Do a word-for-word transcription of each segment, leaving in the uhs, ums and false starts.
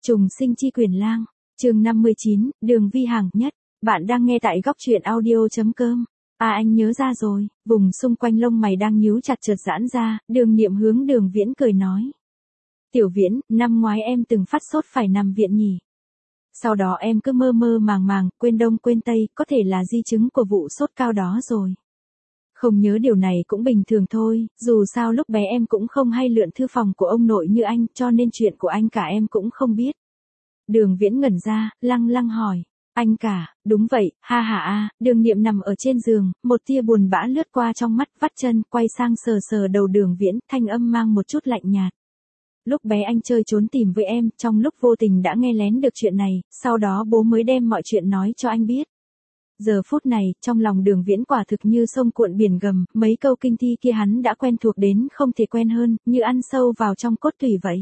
Trùng sinh chi quyền lang, chương năm mươi chín, Đường Vi Hằng nhất. Bạn đang nghe tại góc truyện audio.com. À anh nhớ ra rồi, vùng xung quanh lông mày đang nhíu chặt chợt giãn ra, Đường Niệm hướng Đường Viễn cười nói. Tiểu Viễn, năm ngoái em từng phát sốt phải nằm viện nhỉ. Sau đó em cứ mơ mơ màng màng, quên đông quên tây, có thể là di chứng của vụ sốt cao đó rồi. Không nhớ điều này cũng bình thường thôi, dù sao lúc bé em cũng không hay lượn thư phòng của ông nội như anh, cho nên chuyện của anh cả em cũng không biết. Đường Viễn ngẩn ra, lăng lăng hỏi, anh cả, đúng vậy, ha ha a. Đường Niệm nằm ở trên giường, một tia buồn bã lướt qua trong mắt, vắt chân, quay sang sờ sờ đầu Đường Viễn, thanh âm mang một chút lạnh nhạt. Lúc bé anh chơi trốn tìm với em, trong lúc vô tình đã nghe lén được chuyện này, sau đó bố mới đem mọi chuyện nói cho anh biết. Giờ phút này, trong lòng Đường Viễn quả thực như sông cuộn biển gầm, mấy câu kinh thi kia hắn đã quen thuộc đến không thể quen hơn, như ăn sâu vào trong cốt tủy vậy.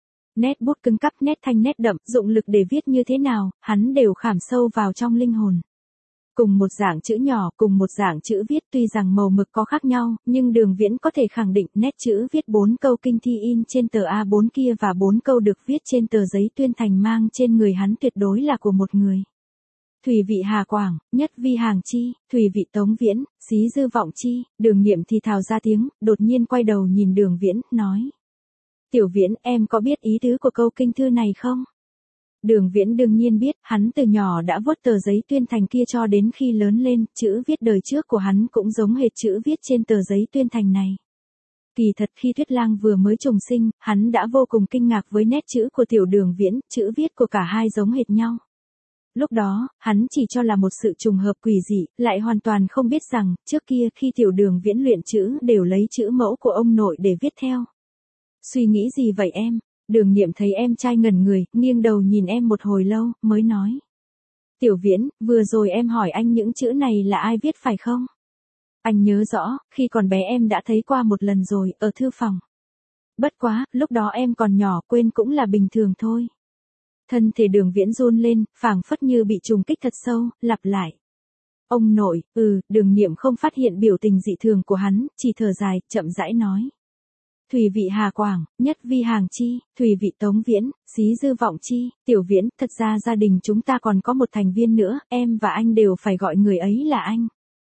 Nét bút cứng cắp, nét thanh nét đậm, dụng lực để viết như thế nào, hắn đều khảm sâu vào trong linh hồn. Cùng một dạng chữ nhỏ, cùng một dạng chữ viết, tuy rằng màu mực có khác nhau, nhưng Đường Viễn có thể khẳng định nét chữ viết bốn câu kinh thi in trên tờ A bốn kia và bốn câu được viết trên tờ giấy tuyên thành mang trên người hắn tuyệt đối là của một người. Thủy vị Hà Quảng, Nhất Vi Hàng chi, Thủy vị Tống Viễn, Xí Dư Vọng chi. Đường Niệm thì thào ra tiếng, đột nhiên quay đầu nhìn Đường Viễn, nói. Tiểu Viễn, em có biết ý tứ của câu kinh thư này không? Đường Viễn đương nhiên biết, hắn từ nhỏ đã vuốt tờ giấy tuyên thành kia cho đến khi lớn lên, chữ viết đời trước của hắn cũng giống hệt chữ viết trên tờ giấy tuyên thành này. Kỳ thật khi Tuyết Lang vừa mới trùng sinh, hắn đã vô cùng kinh ngạc với nét chữ của tiểu Đường Viễn, chữ viết của cả hai giống hệt nhau. Lúc đó, hắn chỉ cho là một sự trùng hợp quỷ dị, lại hoàn toàn không biết rằng, trước kia khi tiểu Đường Viễn luyện chữ đều lấy chữ mẫu của ông nội để viết theo. Suy nghĩ gì vậy em? Đường Niệm thấy em trai ngẩn người, nghiêng đầu nhìn em một hồi lâu, mới nói. Tiểu Viễn, vừa rồi em hỏi anh những chữ này là ai viết phải không? Anh nhớ rõ, khi còn bé em đã thấy qua một lần rồi, ở thư phòng. Bất quá, lúc đó em còn nhỏ, quên cũng là bình thường thôi. Thân thể Đường Viễn run lên, phảng phất như bị trùng kích thật sâu, lặp lại. Ông nội, ừ, Đường Niệm không phát hiện biểu tình dị thường của hắn, chỉ thở dài, chậm rãi nói. Thủy vị Hà Quảng, Nhất Vi Hàng chi, Thủy vị Tống Viễn, Xí Dư Vọng chi. Tiểu Viễn, thật ra gia đình chúng ta còn có một thành viên nữa, em và anh đều phải gọi người ấy là anh.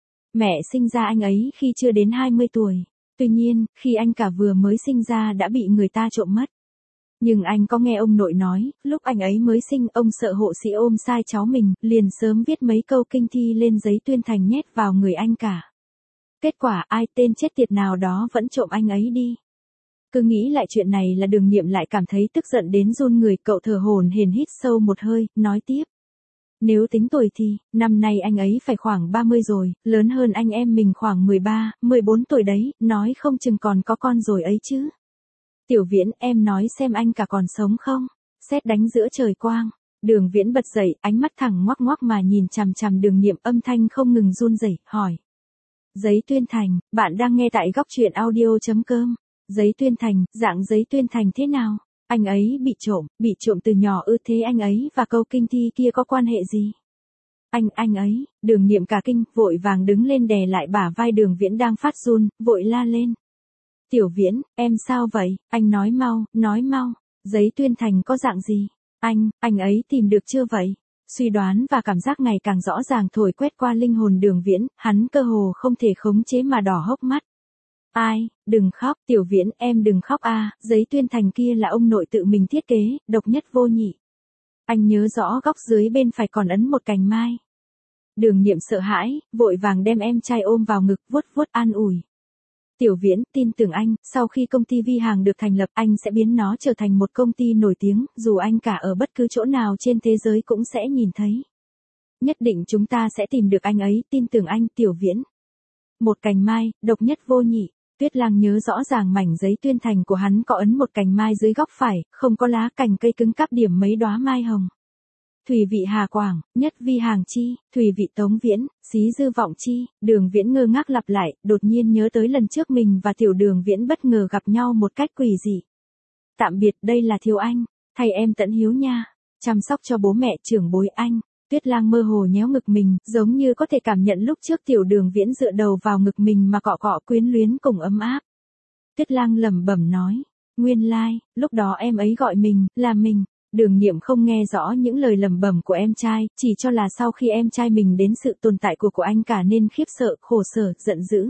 Mẹ sinh ra anh ấy khi chưa đến hai mươi tuổi, tuy nhiên, khi anh cả vừa mới sinh ra đã bị người ta trộm mất. Nhưng anh có nghe ông nội nói, lúc anh ấy mới sinh, ông sợ hộ sĩ ôm sai cháu mình, liền sớm viết mấy câu kinh thi lên giấy tuyên thành nhét vào người anh cả. Kết quả ai tên chết tiệt nào đó vẫn trộm anh ấy đi. Cứ nghĩ lại chuyện này là Đường Niệm lại cảm thấy tức giận đến run người, cậu thở hổn hển hít sâu một hơi, nói tiếp. Nếu tính tuổi thì, năm nay anh ấy phải khoảng ba mươi rồi, lớn hơn anh em mình khoảng mười ba, mười bốn tuổi đấy, nói không chừng còn có con rồi ấy chứ. Tiểu Viễn, em nói xem anh cả còn sống không? Sét đánh giữa trời quang. Đường Viễn bật dậy, ánh mắt thẳng ngoác ngoác mà nhìn chằm chằm Đường Niệm, âm thanh không ngừng run rẩy, hỏi. Giấy tuyên thành, bạn đang nghe tại góc truyện audio.com. Giấy tuyên thành, dạng giấy tuyên thành thế nào? Anh ấy bị trộm, bị trộm từ nhỏ ư? Thế anh ấy và câu kinh thi kia có quan hệ gì? Anh, anh ấy, Đường Niệm cả kinh, vội vàng đứng lên đè lại bả vai Đường Viễn đang phát run, vội la lên. Tiểu Viễn, em sao vậy? Anh nói mau, nói mau. Giấy tuyên thành có dạng gì? Anh, anh ấy tìm được chưa vậy? Suy đoán và cảm giác ngày càng rõ ràng thổi quét qua linh hồn Đường Viễn, hắn cơ hồ không thể khống chế mà đỏ hốc mắt. Ai, đừng khóc, Tiểu Viễn, em đừng khóc a, à, giấy tuyên thành kia là ông nội tự mình thiết kế, độc nhất vô nhị. Anh nhớ rõ góc dưới bên phải còn ấn một cành mai. Đường Niệm sợ hãi, vội vàng đem em trai ôm vào ngực, vuốt vuốt an ủi. Tiểu Viễn, tin tưởng anh, sau khi công ty Vi Hàng được thành lập, anh sẽ biến nó trở thành một công ty nổi tiếng, dù anh cả ở bất cứ chỗ nào trên thế giới cũng sẽ nhìn thấy. Nhất định chúng ta sẽ tìm được anh ấy, tin tưởng anh, Tiểu Viễn. Một cành mai, độc nhất vô nhị. Tuyết Lang nhớ rõ ràng mảnh giấy tuyên thành của hắn có ấn một cành mai dưới góc phải, không có lá cành cây cứng cáp điểm mấy đóa mai hồng. Thủy vị Hà Quảng, Nhất Vi Hàng chi, Thủy vị Tống Viễn, Xí Dư Vọng chi. Đường Viễn ngơ ngác lặp lại, đột nhiên nhớ tới lần trước mình và tiểu Đường Viễn bất ngờ gặp nhau một cách quỷ dị. Tạm biệt, đây là Thiếu Anh, thầy em tận hiếu nha, chăm sóc cho bố mẹ trưởng bối anh. Tuyết Lang mơ hồ nhéo ngực mình, giống như có thể cảm nhận lúc trước tiểu Đường Viễn dựa đầu vào ngực mình mà cọ cọ quyến luyến cùng ấm áp. Tuyết Lang lẩm bẩm nói, nguyên lai, like, lúc đó em ấy gọi mình, là mình. Đường Niệm không nghe rõ những lời lẩm bẩm của em trai, chỉ cho là sau khi em trai mình đến sự tồn tại của của anh cả nên khiếp sợ, khổ sở, giận dữ.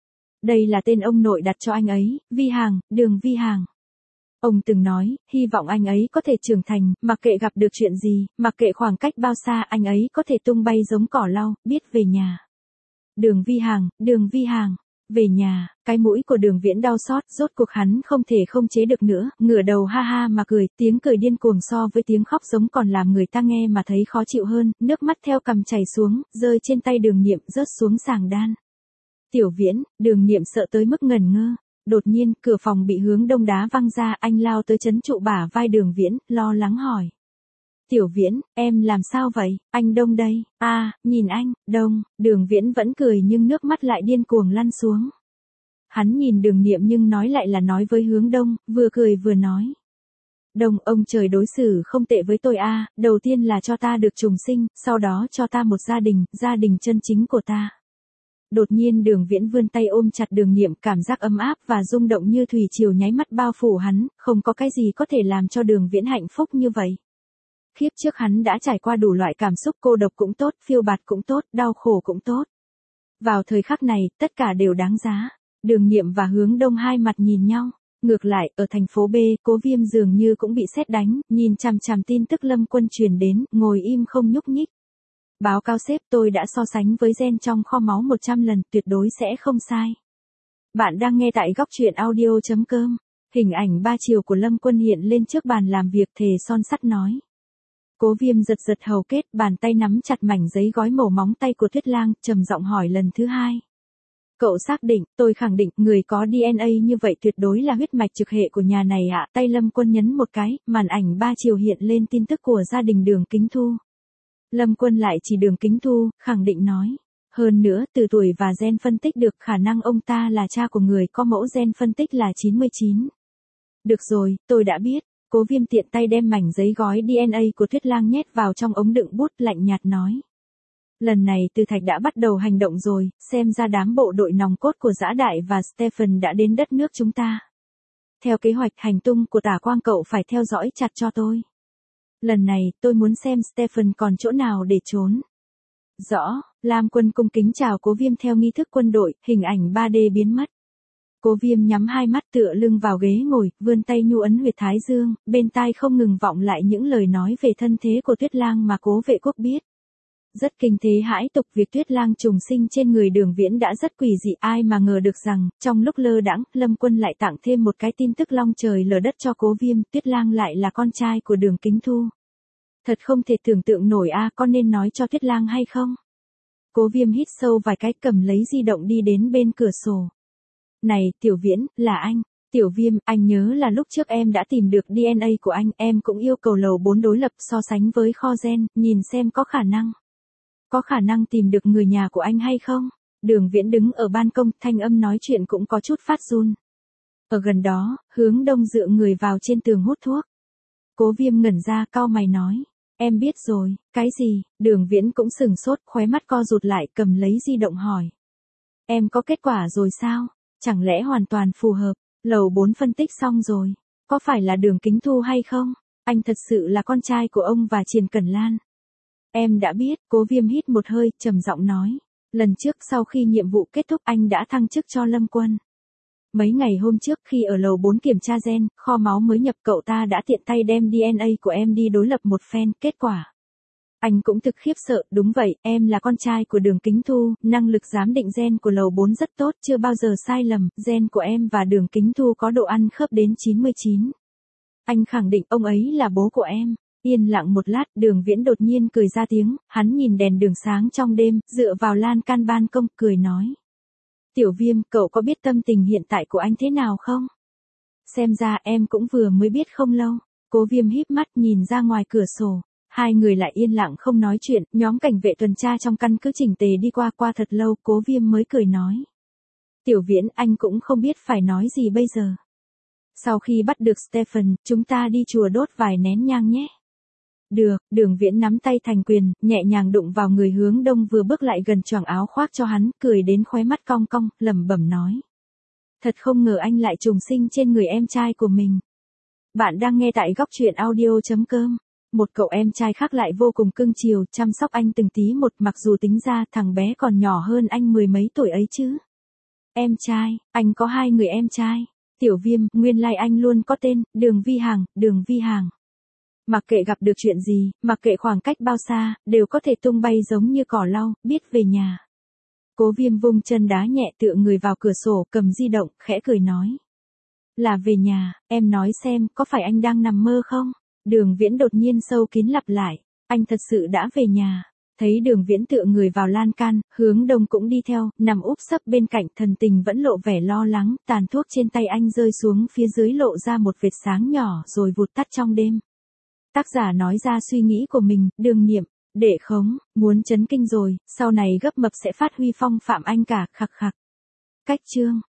Đây là tên ông nội đặt cho anh ấy, Vi Hàng, Đường Vi Hàng. Ông từng nói, hy vọng anh ấy có thể trưởng thành, mặc kệ gặp được chuyện gì, mặc kệ khoảng cách bao xa anh ấy có thể tung bay giống cỏ lau, biết về nhà. Đường Vi Hàng, Đường Vi Hàng. Về nhà, cái mũi của Đường Viễn đau xót, rốt cuộc hắn không thể không chế được nữa, ngửa đầu ha ha mà cười, tiếng cười điên cuồng so với tiếng khóc giống còn làm người ta nghe mà thấy khó chịu hơn, nước mắt theo cằm chảy xuống, rơi trên tay Đường Niệm rớt xuống sàng đan. Tiểu Viễn, Đường Niệm sợ tới mức ngẩn ngơ. Đột nhiên, cửa phòng bị hướng đông đá văng ra, anh lao tới trấn trụ bả vai Đường Viễn, lo lắng hỏi. Tiểu Viễn, em làm sao vậy, anh Đông đây, a à, nhìn anh, Đông, Đường Viễn vẫn cười nhưng nước mắt lại điên cuồng lăn xuống. Hắn nhìn Đường Niệm nhưng nói lại là nói với hướng Đông, vừa cười vừa nói. Đông, ông trời đối xử không tệ với tôi a à, đầu tiên là cho ta được trùng sinh, sau đó cho ta một gia đình, gia đình chân chính của ta. Đột nhiên Đường Viễn vươn tay ôm chặt Đường Niệm, cảm giác ấm áp và rung động như thủy triều nháy mắt bao phủ hắn, không có cái gì có thể làm cho Đường Viễn hạnh phúc như vậy. Khiếp trước hắn đã trải qua đủ loại cảm xúc, cô độc cũng tốt, phiêu bạt cũng tốt, đau khổ cũng tốt. Vào thời khắc này, tất cả đều đáng giá. Đường Niệm và hướng Đông hai mặt nhìn nhau. Ngược lại, ở thành phố B, Cố Viêm dường như cũng bị sét đánh, nhìn chằm chằm tin tức Lâm Quân truyền đến, ngồi im không nhúc nhích. Báo cáo sếp, tôi đã so sánh với gen trong kho máu một trăm lần, tuyệt đối sẽ không sai. Bạn đang nghe tại góc truyện audio chấm com. Hình ảnh ba chiều của Lâm Quân hiện lên trước bàn làm việc, thề son sắt nói. Cố Viêm giật giật hầu kết, bàn tay nắm chặt mảnh giấy gói màu móng tay của Tuyết Lang, trầm giọng hỏi lần thứ hai. Cậu xác định, tôi khẳng định, người có đê en a như vậy tuyệt đối là huyết mạch trực hệ của nhà này ạ. À? Tay Lâm Quân nhấn một cái, màn ảnh ba chiều hiện lên tin tức của gia đình Đường Kính Thu. Lâm Quân lại chỉ Đường Kính Thu, khẳng định nói. Hơn nữa, từ tuổi và gen phân tích được khả năng ông ta là cha của người có mẫu gen phân tích là chín mươi chín. Được rồi, tôi đã biết. Cố Viêm tiện tay đem mảnh giấy gói đê en a của Tuyết Lang nhét vào trong ống đựng bút, lạnh nhạt nói. Lần này Từ Thạch đã bắt đầu hành động rồi, xem ra đám bộ đội nòng cốt của Dã Đại và Stephen đã đến đất nước chúng ta. Theo kế hoạch hành tung của Tả Quang cậu phải theo dõi chặt cho tôi. Lần này, tôi muốn xem Stephen còn chỗ nào để trốn. Rõ, Lam Quân cung kính chào Cố Viêm theo nghi thức quân đội, hình ảnh ba D biến mất. Cố Viêm nhắm hai mắt tựa lưng vào ghế ngồi, vươn tay nhu ấn huyệt thái dương, bên tai không ngừng vọng lại những lời nói về thân thế của Tuyết Lang mà Cố Vệ Quốc biết. Rất kinh thế hãi tục, việc Tuyết Lang trùng sinh trên người Đường Viễn đã rất quỷ dị, ai mà ngờ được rằng, trong lúc lơ đãng, Lâm Quân lại tặng thêm một cái tin tức long trời lở đất cho Cố Viêm, Tuyết Lang lại là con trai của Đường Kính Thu. Thật không thể tưởng tượng nổi a, à, con nên nói cho Tuyết Lang hay không? Cố Viêm hít sâu vài cái, cầm lấy di động đi đến bên cửa sổ. Này, Tiểu Viễn, là anh. Tiểu Viêm, anh nhớ là lúc trước em đã tìm được đê en a của anh, em cũng yêu cầu lầu bốn đối lập so sánh với kho gen, nhìn xem có khả năng. Có khả năng tìm được người nhà của anh hay không? Đường Viễn đứng ở ban công, thanh âm nói chuyện cũng có chút phát run. Ở gần đó, hướng Đông dựa người vào trên tường hút thuốc. Cố Viêm ngẩn ra, cau mày nói. Em biết rồi, cái gì? Đường Viễn cũng sừng sốt, khóe mắt co rụt lại, cầm lấy di động hỏi. Em có kết quả rồi sao? Chẳng lẽ hoàn toàn phù hợp? Lầu bốn phân tích xong rồi. Có phải là Đường Kính Thu hay không? Anh thật sự là con trai của ông và Triền Cẩn Lan. Em đã biết, Cố Viêm hít một hơi, trầm giọng nói. Lần trước sau khi nhiệm vụ kết thúc anh đã thăng chức cho Lâm Quân. Mấy ngày hôm trước khi ở lầu bốn kiểm tra gen, kho máu mới nhập, cậu ta đã tiện tay đem đê en a của em đi đối lập một phen, kết quả. Anh cũng thực khiếp sợ, đúng vậy, em là con trai của Đường Kính Thu, năng lực giám định gen của lầu bốn rất tốt, chưa bao giờ sai lầm, gen của em và Đường Kính Thu có độ ăn khớp đến chín mươi chín. Anh khẳng định ông ấy là bố của em. Yên lặng một lát, Đường Viễn đột nhiên cười ra tiếng, hắn nhìn đèn đường sáng trong đêm, dựa vào lan can ban công, cười nói. Tiểu Viêm, cậu có biết tâm tình hiện tại của anh thế nào không? Xem ra em cũng vừa mới biết không lâu. Cố Viêm híp mắt nhìn ra ngoài cửa sổ. Hai người lại yên lặng không nói chuyện, nhóm cảnh vệ tuần tra trong căn cứ chỉnh tề đi qua qua thật lâu, Cố Viêm mới cười nói. Tiểu Viễn, anh cũng không biết phải nói gì bây giờ. Sau khi bắt được Stephen, chúng ta đi chùa đốt vài nén nhang nhé. Được, Đường Viễn nắm tay thành quyền, nhẹ nhàng đụng vào người hướng Đông vừa bước lại gần, choàng áo khoác cho hắn, cười đến khóe mắt cong cong, lẩm bẩm nói. Thật không ngờ anh lại trùng sinh trên người em trai của mình. Bạn đang nghe tại góc truyện audio.com. Một cậu em trai khác lại vô cùng cưng chiều, chăm sóc anh từng tí một, mặc dù tính ra thằng bé còn nhỏ hơn anh mười mấy tuổi ấy chứ. Em trai, anh có hai người em trai. Tiểu Viêm, nguyên lai anh luôn có tên, Đường Vi Hằng, Đường Vi Hằng. Mặc kệ gặp được chuyện gì, mặc kệ khoảng cách bao xa, đều có thể tung bay giống như cỏ lau, biết về nhà. Cố Viêm vung chân đá nhẹ tựa người vào cửa sổ, cầm di động, khẽ cười nói. Là về nhà, em nói xem, có phải anh đang nằm mơ không? Đường Viễn đột nhiên sâu kín lặp lại, anh thật sự đã về nhà. Thấy Đường Viễn tựa người vào lan can, Hướng Đông cũng đi theo, nằm úp sấp bên cạnh, thần tình vẫn lộ vẻ lo lắng, tàn thuốc trên tay anh rơi xuống phía dưới lộ ra một vệt sáng nhỏ rồi vụt tắt trong đêm. Tác giả nói ra suy nghĩ của mình, Đường Niệm, để khống, muốn chấn kinh rồi, sau này gấp mập sẽ phát huy phong phạm anh cả, khặc khặc. Cách chương